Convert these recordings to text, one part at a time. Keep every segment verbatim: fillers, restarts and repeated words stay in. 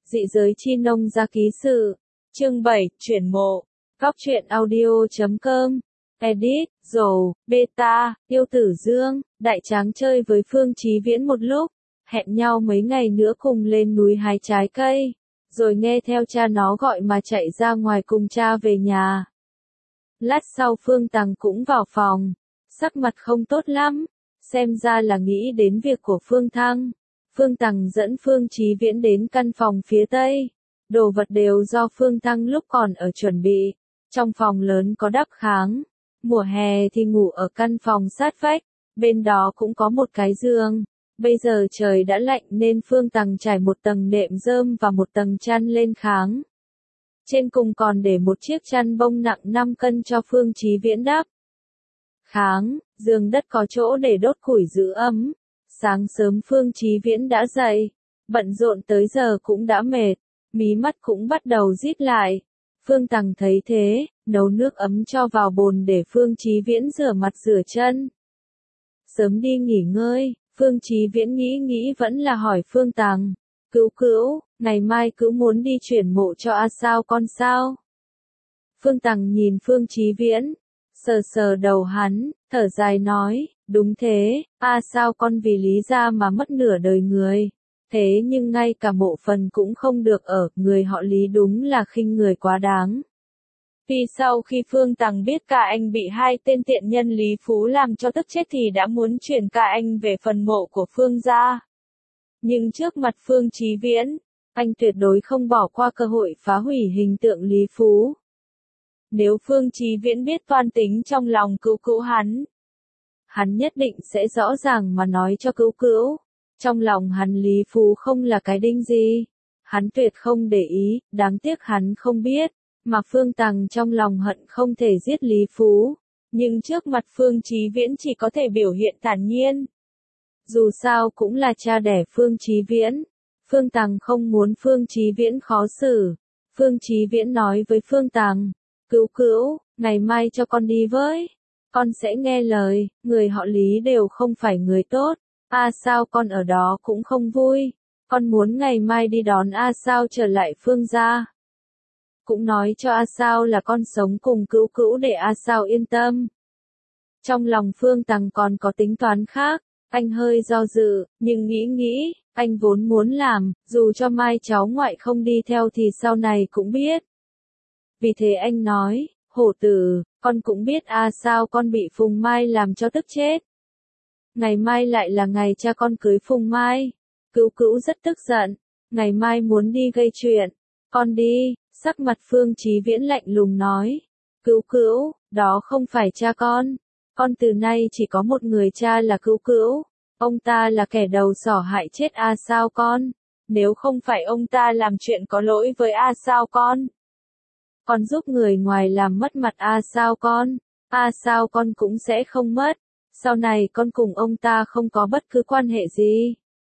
Dị giới chi nông gia ký sự. Chương bảy, chuyển mộ. Góc truyện audio chấm com. Edit, Dầu, Beta, Yêu Tử Dương, Đại Tráng chơi với Phương Chí Viễn một lúc, hẹn nhau mấy ngày nữa cùng lên núi hái trái cây, rồi nghe theo cha nó gọi mà chạy ra ngoài cùng cha về nhà. Lát sau Phương Tằng cũng vào phòng, sắc mặt không tốt lắm, xem ra là nghĩ đến việc của Phương Thăng. Phương Tằng dẫn Phương Chí Viễn đến căn phòng phía tây, đồ vật đều do Phương Thăng lúc còn ở chuẩn bị, trong phòng lớn có đắp kháng, mùa hè thì ngủ ở căn phòng sát vách, bên đó cũng có một cái giường. Bây giờ trời đã lạnh nên Phương Tằng trải một tầng nệm rơm và một tầng chăn lên kháng. Trên cùng còn để một chiếc chăn bông nặng năm cân cho Phương Chí Viễn đắp. Kháng, giường đất có chỗ để đốt củi giữ ấm. Sáng sớm Phương Chí Viễn đã dậy, bận rộn tới giờ cũng đã mệt, mí mắt cũng bắt đầu rít lại. Phương Tằng thấy thế, nấu nước ấm cho vào bồn để Phương Chí Viễn rửa mặt rửa chân. Sớm đi nghỉ ngơi, Phương Chí Viễn nghĩ nghĩ vẫn là hỏi Phương Tằng, Cữu Cữu, ngày mai Cữu muốn đi chuyển mộ cho A Sao con sao? Phương Tằng nhìn Phương Chí Viễn, sờ sờ đầu hắn, thở dài nói, đúng thế, A Sao con vì Lý gia mà mất nửa đời người. Thế nhưng ngay cả mộ phần cũng không được ở, người họ Lý đúng là khinh người quá đáng. Vì sau khi Phương Tằng biết cả anh bị hai tên tiện nhân Lý Phú làm cho tức chết thì đã muốn chuyển cả anh về phần mộ của Phương gia. Nhưng trước mặt Phương Chí Viễn, anh tuyệt đối không bỏ qua cơ hội phá hủy hình tượng Lý Phú. Nếu Phương Chí Viễn biết toan tính trong lòng Cữu Cữu hắn, hắn nhất định sẽ rõ ràng mà nói cho Cữu Cữu. Trong lòng hắn Lý Phú không là cái đinh gì. Hắn tuyệt không để ý, đáng tiếc hắn không biết. Mà Phương Tằng trong lòng hận không thể giết Lý Phú. Nhưng trước mặt Phương Chí Viễn chỉ có thể biểu hiện thản nhiên. Dù sao cũng là cha đẻ Phương Chí Viễn. Phương Tằng không muốn Phương Chí Viễn khó xử. Phương Chí Viễn nói với Phương Tằng, Cữu Cữu, ngày mai cho con đi với. Con sẽ nghe lời, người họ Lý đều không phải người tốt. A Sao con ở đó cũng không vui. Con muốn ngày mai đi đón A Sao trở lại Phương gia. Cũng nói cho A Sao là con sống cùng Cữu Cữu để A Sao yên tâm. Trong lòng Phương Tằng còn có tính toán khác, anh hơi do dự, nhưng nghĩ nghĩ, anh vốn muốn làm, dù cho mai cháu ngoại không đi theo thì sau này cũng biết. Vì thế anh nói, hổ tử, con cũng biết A Sao con bị Phùng Mai làm cho tức chết. Ngày mai lại là ngày cha con cưới Phùng Mai. Cữu Cữu rất tức giận, ngày mai muốn đi gây chuyện. Con đi, sắc mặt Phương Chí Viễn lạnh lùng nói. Cữu Cữu, đó không phải cha con. Con từ nay chỉ có một người cha là Cữu Cữu. Ông ta là kẻ đầu sỏ hại chết A Sao con. Nếu không phải ông ta làm chuyện có lỗi với A Sao con, con giúp người ngoài làm mất mặt A Sao con, A Sao con cũng sẽ không mất. Sau này con cùng ông ta không có bất cứ quan hệ gì.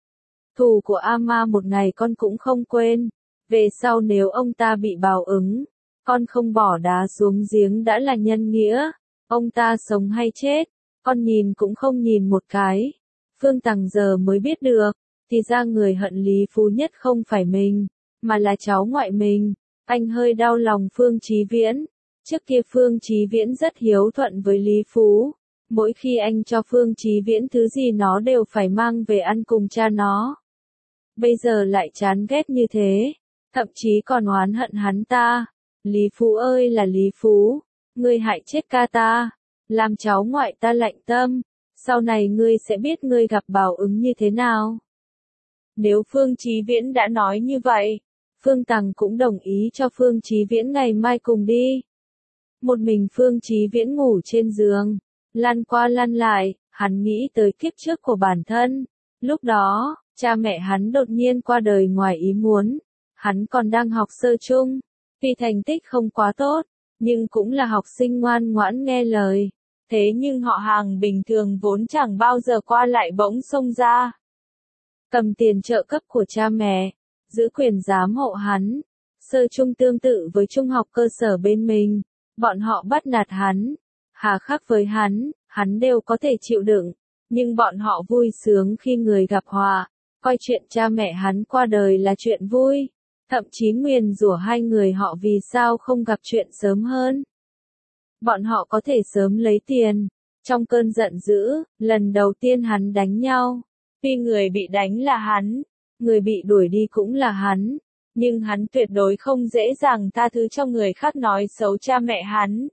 Thù của A Ma một ngày con cũng không quên. Về sau nếu ông ta bị báo ứng, con không bỏ đá xuống giếng đã là nhân nghĩa. Ông ta sống hay chết, con nhìn cũng không nhìn một cái. Phương Tằng giờ mới biết được, thì ra người hận Lý Phú nhất không phải mình, mà là cháu ngoại mình. Anh hơi đau lòng Phương Chí Viễn. Trước kia Phương Chí Viễn rất hiếu thuận với Lý Phú. Mỗi khi anh cho Phương Chí Viễn thứ gì nó đều phải mang về ăn cùng cha nó. Bây giờ lại chán ghét như thế, thậm chí còn oán hận hắn ta. Lý Phú ơi là Lý Phú, ngươi hại chết ca ta, làm cháu ngoại ta lạnh tâm, sau này ngươi sẽ biết ngươi gặp báo ứng như thế nào. Nếu Phương Chí Viễn đã nói như vậy, Phương Tằng cũng đồng ý cho Phương Chí Viễn ngày mai cùng đi. Một mình Phương Chí Viễn ngủ trên giường, lăn qua lăn lại, hắn nghĩ tới kiếp trước của bản thân. Lúc đó, cha mẹ hắn đột nhiên qua đời ngoài ý muốn. Hắn còn đang học sơ chung, vì thành tích không quá tốt, nhưng cũng là học sinh ngoan ngoãn nghe lời. Thế nhưng họ hàng bình thường vốn chẳng bao giờ qua lại bỗng xông ra, cầm tiền trợ cấp của cha mẹ, giữ quyền giám hộ hắn. Sơ chung tương tự với trung học cơ sở bên mình, bọn họ bắt nạt hắn, hà khắc với hắn, hắn đều có thể chịu đựng, nhưng bọn họ vui sướng khi người gặp họa, coi chuyện cha mẹ hắn qua đời là chuyện vui. thậm chí nguyền rủa hai người họ vì sao không gặp chuyện sớm hơn. Bọn họ có thể sớm lấy tiền. Trong cơn giận dữ, lần đầu tiên hắn đánh nhau. Tuy người bị đánh là hắn, người bị đuổi đi cũng là hắn, nhưng hắn tuyệt đối không dễ dàng tha thứ cho người khác nói xấu cha mẹ hắn.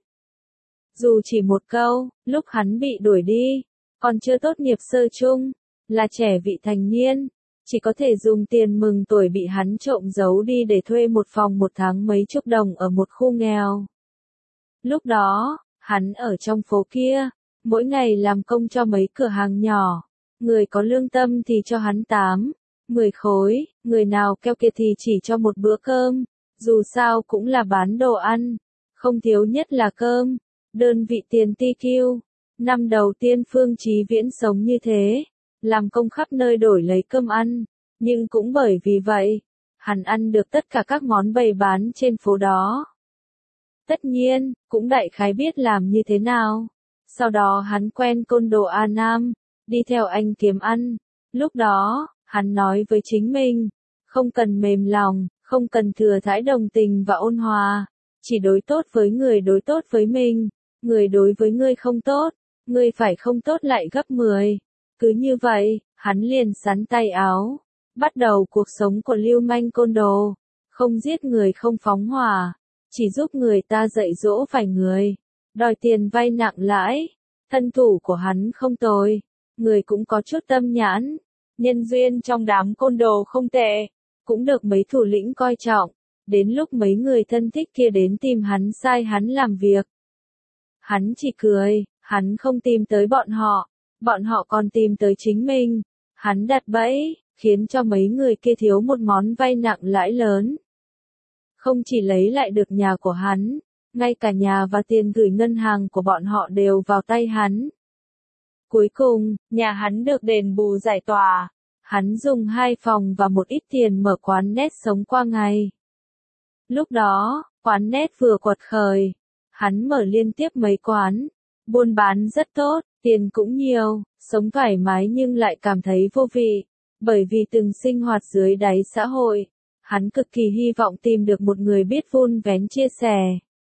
Dù chỉ một câu, lúc hắn bị đuổi đi, còn chưa tốt nghiệp sơ chung, là trẻ vị thành niên, chỉ có thể dùng tiền mừng tuổi bị hắn trộm giấu đi để thuê một phòng một tháng mấy chục đồng ở một khu nghèo. Lúc đó, hắn ở trong phố kia, mỗi ngày làm công cho mấy cửa hàng nhỏ, người có lương tâm thì cho hắn tám, mười khối, người nào keo kiệt thì chỉ cho một bữa cơm, dù sao cũng là bán đồ ăn, không thiếu nhất là cơm, đơn vị tiền ti kiu. Năm đầu tiên Phương Chí Viễn sống như thế, làm công khắp nơi đổi lấy cơm ăn, nhưng cũng bởi vì vậy, hắn ăn được tất cả các món bày bán trên phố đó. Tất nhiên, cũng đại khái biết làm như thế nào. Sau đó hắn quen côn đồ A Nam, đi theo anh kiếm ăn. Lúc đó, hắn nói với chính mình, không cần mềm lòng, không cần thừa thãi đồng tình và ôn hòa, chỉ đối tốt với người đối tốt với mình, người đối với ngươi không tốt, ngươi phải không tốt lại gấp mười. Cứ như vậy, hắn liền sắn tay áo, bắt đầu cuộc sống của lưu manh côn đồ, không giết người không phóng hỏa, chỉ giúp người ta dạy dỗ phải người, đòi tiền vay nặng lãi. Thân thủ của hắn không tồi, người cũng có chút tâm nhãn, nhân duyên trong đám côn đồ không tệ, cũng được mấy thủ lĩnh coi trọng. Đến lúc mấy người thân thích kia đến tìm hắn sai hắn làm việc, hắn chỉ cười, hắn không tìm tới bọn họ, bọn họ còn tìm tới chính mình. Hắn đặt bẫy, khiến cho mấy người kia thiếu một món vay nặng lãi lớn. Không chỉ lấy lại được nhà của hắn, ngay cả nhà và tiền gửi ngân hàng của bọn họ đều vào tay hắn. Cuối cùng, nhà hắn được đền bù giải tỏa. Hắn dùng hai phòng và một ít tiền mở quán net sống qua ngày. Lúc đó, quán net vừa quật khởi. Hắn mở liên tiếp mấy quán. Buôn bán rất tốt, tiền cũng nhiều, sống thoải mái nhưng lại cảm thấy vô vị. Bởi vì từng sinh hoạt dưới đáy xã hội, hắn cực kỳ hy vọng tìm được một người biết vun vén chia sẻ.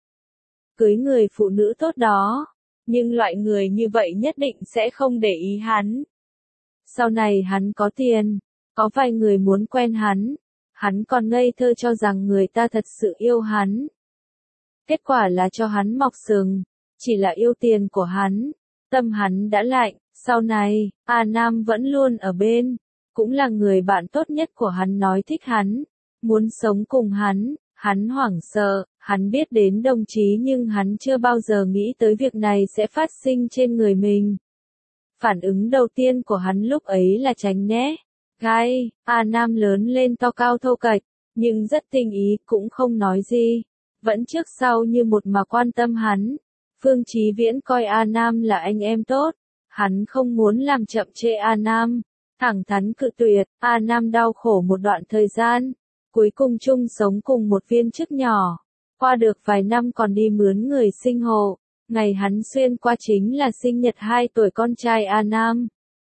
Cưới người phụ nữ tốt đó, nhưng loại người như vậy nhất định sẽ không để ý hắn. Sau này hắn có tiền, có vài người muốn quen hắn, hắn còn ngây thơ cho rằng người ta thật sự yêu hắn. Kết quả là cho hắn mọc sừng, chỉ là yêu tiền của hắn, tâm hắn đã lạnh. Sau này, A Nam vẫn luôn ở bên, cũng là người bạn tốt nhất của hắn, nói thích hắn, muốn sống cùng hắn. Hắn hoảng sợ, hắn biết đến đồng chí nhưng hắn chưa bao giờ nghĩ tới việc này sẽ phát sinh trên người mình. Phản ứng đầu tiên của hắn lúc ấy là tránh né. Gai, A Nam lớn lên to cao thô kệch, nhưng rất tình ý, cũng không nói gì. Vẫn trước sau như một mà quan tâm hắn. Phương Chí Viễn coi A Nam là anh em tốt. Hắn không muốn làm chậm trễ A Nam. Thẳng thắn cự tuyệt, A Nam đau khổ một đoạn thời gian. Cuối cùng chung sống cùng một viên chức nhỏ. Qua được vài năm còn đi mướn người sinh hộ. Ngày hắn xuyên qua chính là sinh nhật hai tuổi con trai A Nam.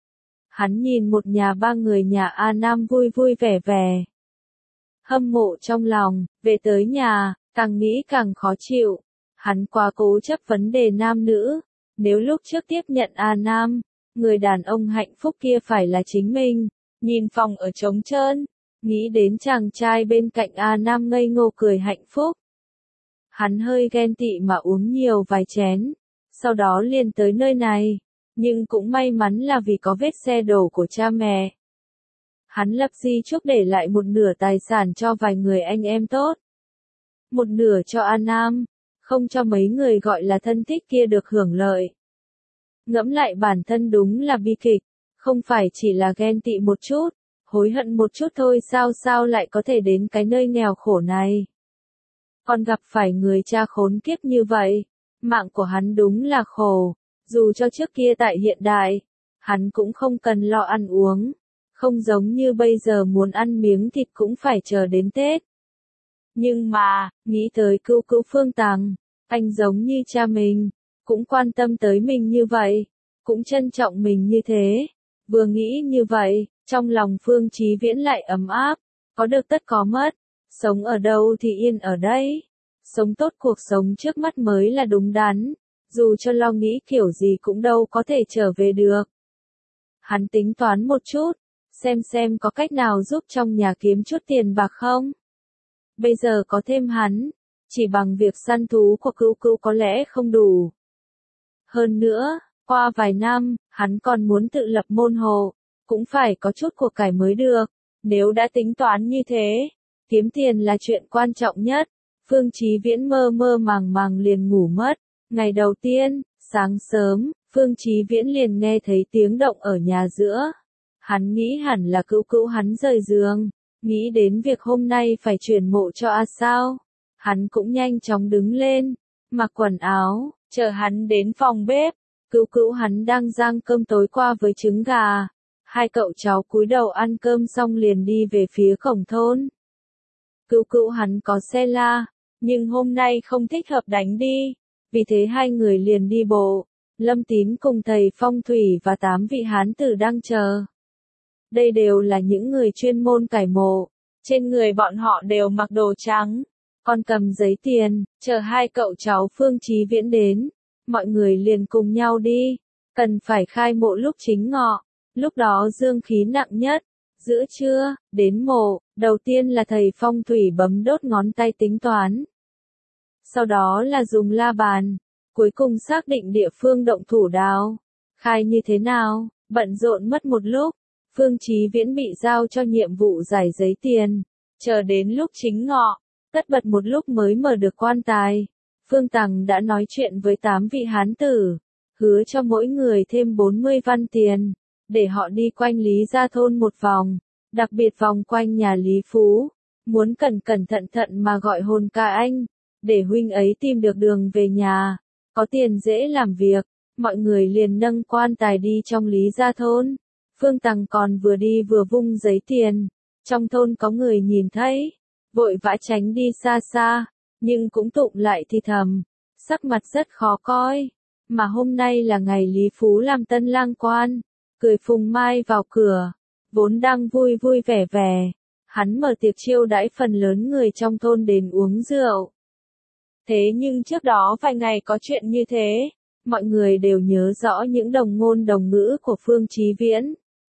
Hắn nhìn một nhà ba người nhà A Nam vui vui vẻ vẻ. Hâm mộ trong lòng, về tới nhà, càng nghĩ càng khó chịu. Hắn quá cố chấp vấn đề nam nữ. Nếu lúc trước tiếp nhận A Nam, người đàn ông hạnh phúc kia phải là chính mình. Nhìn phòng ở trống trơn, nghĩ đến chàng trai bên cạnh A Nam ngây ngô cười hạnh phúc. Hắn hơi ghen tị mà uống nhiều vài chén, sau đó liền tới nơi này, nhưng cũng may mắn là vì có vết xe đổ của cha mẹ. Hắn lập di chúc để lại một nửa tài sản cho vài người anh em tốt. Một nửa cho A Nam, không cho mấy người gọi là thân thích kia được hưởng lợi. Ngẫm lại bản thân đúng là bi kịch, không phải chỉ là ghen tị một chút, hối hận một chút thôi sao sao lại có thể đến cái nơi nghèo khổ này. Còn gặp phải người cha khốn kiếp như vậy, mạng của hắn đúng là khổ, dù cho trước kia tại hiện đại, hắn cũng không cần lo ăn uống, không giống như bây giờ muốn ăn miếng thịt cũng phải chờ đến Tết. Nhưng mà, nghĩ tới cữu cữu Phương Tằng, anh giống như cha mình, cũng quan tâm tới mình như vậy, cũng trân trọng mình như thế. Vừa nghĩ như vậy, trong lòng Phương Chí Viễn lại ấm áp, có được tất có mất. Sống ở đâu thì yên ở đấy. Sống tốt cuộc sống trước mắt mới là đúng đắn. Dù cho lo nghĩ kiểu gì cũng đâu có thể trở về được. Hắn tính toán một chút, xem xem có cách nào giúp trong nhà kiếm chút tiền bạc không. Bây giờ có thêm hắn, chỉ bằng việc săn thú của Cữu Cữu có lẽ không đủ. Hơn nữa, qua vài năm, hắn còn muốn tự lập môn hộ, cũng phải có chút của cải mới được. Nếu đã tính toán như thế, kiếm tiền là chuyện quan trọng nhất. Phương Chí Viễn mơ mơ màng màng liền ngủ mất. Ngày đầu tiên, sáng sớm, Phương Chí Viễn liền nghe thấy tiếng động ở nhà giữa. Hắn nghĩ hẳn là Cữu Cữu hắn rời giường, nghĩ đến việc hôm nay phải chuyển mộ cho A Sao. Hắn cũng nhanh chóng đứng lên, mặc quần áo, chờ hắn đến phòng bếp. Cữu Cữu hắn đang rang cơm tối qua với trứng gà. Hai cậu cháu cúi đầu ăn cơm xong liền đi về phía cổng thôn. Cữu Cữu hắn có xe la, nhưng hôm nay không thích hợp đánh đi, vì thế hai người liền đi bộ. Lâm Tín cùng thầy phong thủy và tám vị hán tử đang chờ. Đây đều là những người chuyên môn cải mộ, trên người bọn họ đều mặc đồ trắng, còn cầm giấy tiền, chờ hai cậu cháu Phương Chí Viễn đến. Mọi người liền cùng nhau đi, cần phải khai mộ lúc chính ngọ, lúc đó dương khí nặng nhất. Giữa trưa, đến mộ, đầu tiên là thầy phong thủy bấm đốt ngón tay tính toán. Sau đó là dùng la bàn, cuối cùng xác định địa phương động thủ đào. Khai như thế nào, bận rộn mất một lúc, Phương Chí Viễn bị giao cho nhiệm vụ giải giấy tiền, chờ đến lúc chính ngọ, tất bật một lúc mới mở được quan tài. Phương Tằng đã nói chuyện với tám vị hán tử, hứa cho mỗi người thêm bốn mươi văn tiền, để họ đi quanh Lý Gia thôn một vòng, đặc biệt vòng quanh nhà Lý Phú, muốn cẩn cẩn thận thận mà gọi hồn ca anh, để huynh ấy tìm được đường về nhà, có tiền dễ làm việc. Mọi người liền nâng quan tài đi trong Lý Gia thôn. Phương Tằng còn vừa đi vừa vung giấy tiền, trong thôn có người nhìn thấy, vội vã tránh đi xa xa, nhưng cũng tụng lại thì thầm, sắc mặt rất khó coi. Mà hôm nay là ngày Lý Phú làm tân lang quan, cười phùng mai vào cửa, vốn đang vui vui vẻ vẻ, hắn mở tiệc chiêu đãi phần lớn người trong thôn đến uống rượu. Thế nhưng trước đó vài ngày có chuyện như thế, mọi người đều nhớ rõ những đồng ngôn đồng ngữ của Phương Chí Viễn.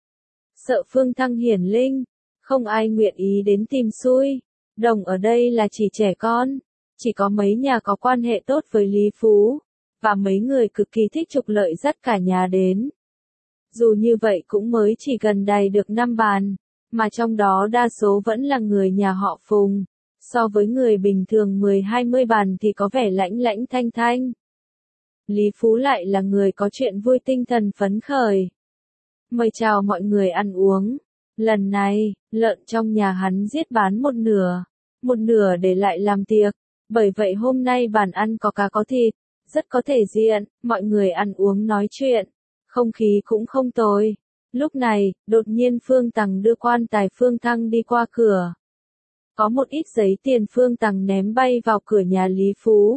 Sợ Phương Thăng hiển linh, không ai nguyện ý đến tìm xui. Đồng ở đây là chỉ trẻ con, chỉ có mấy nhà có quan hệ tốt với Lý Phú, và mấy người cực kỳ thích trục lợi dắt cả nhà đến. Dù như vậy cũng mới chỉ gần đầy được năm bàn, mà trong đó đa số vẫn là người nhà họ Phùng. So với người bình thường mười hai mươi bàn thì có vẻ lãnh lãnh thanh thanh. Lý Phú lại là người có chuyện vui tinh thần phấn khởi. Mời chào mọi người ăn uống. Lần này, lợn trong nhà hắn giết bán một nửa, một nửa để lại làm tiệc. Bởi vậy hôm nay bàn ăn có cá có thịt, rất có thể diện, mọi người ăn uống nói chuyện. Không khí cũng không tồi. Lúc này, đột nhiên Phương Tằng đưa quan tài Phương Thăng đi qua cửa. Có một ít giấy tiền Phương Tằng ném bay vào cửa nhà Lý Phú.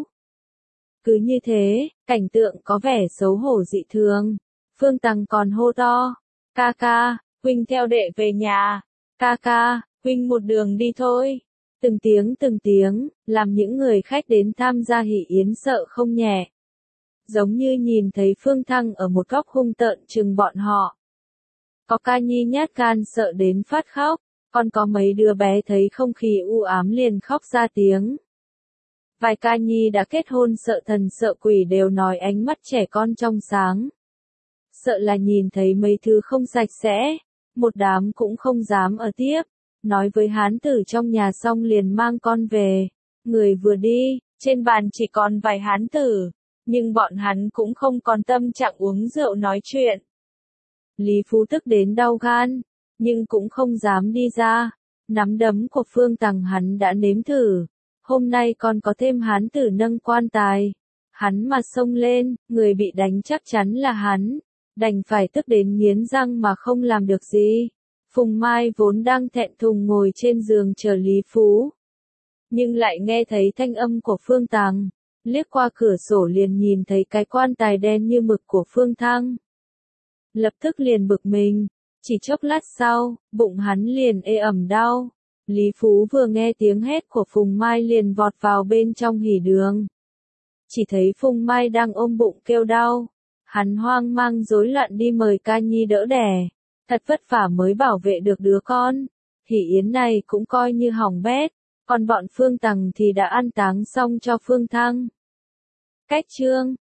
Cứ như thế, cảnh tượng có vẻ xấu hổ dị thường. Phương Tằng còn hô to, ca ca, huynh theo đệ về nhà, ca ca, huynh một đường đi thôi. Từng tiếng từng tiếng, làm những người khách đến tham gia hỷ yến sợ không nhẹ. Giống như nhìn thấy Phương Thăng ở một góc hung tợn chừng bọn họ. Có ca nhi nhát gan sợ đến phát khóc, còn có mấy đứa bé thấy không khí u ám liền khóc ra tiếng. Vài ca nhi đã kết hôn sợ thần sợ quỷ đều nói ánh mắt trẻ con trong sáng. Sợ là nhìn thấy mấy thứ không sạch sẽ, một đám cũng không dám ở tiếp, nói với hán tử trong nhà xong liền mang con về. Người vừa đi, trên bàn chỉ còn vài hán tử, nhưng bọn hắn cũng không còn tâm trạng uống rượu nói chuyện. Lý Phú tức đến đau gan, nhưng cũng không dám đi ra. Nắm đấm của Phương Tằng hắn đã nếm thử, hôm nay còn có thêm hán tử nâng quan tài. Hắn mà xông lên, người bị đánh chắc chắn là hắn, đành phải tức đến nghiến răng mà không làm được gì. Phùng Mai vốn đang thẹn thùng ngồi trên giường chờ Lý Phú, nhưng lại nghe thấy thanh âm của Phương Tằng, liếc qua cửa sổ liền nhìn thấy cái quan tài đen như mực của Phương Thăng. Lập tức liền bực mình, chỉ chốc lát sau, bụng hắn liền ê ẩm đau. Lý Phú vừa nghe tiếng hét của Phùng Mai liền vọt vào bên trong hỉ đường. Chỉ thấy Phùng Mai đang ôm bụng kêu đau. Hắn hoang mang rối loạn đi mời ca nhi đỡ đẻ. Thật vất vả mới bảo vệ được đứa con. Hỉ yến này cũng coi như hỏng bét. Còn bọn Phương Tằng thì đã an táng xong cho Phương Thăng. Cách chương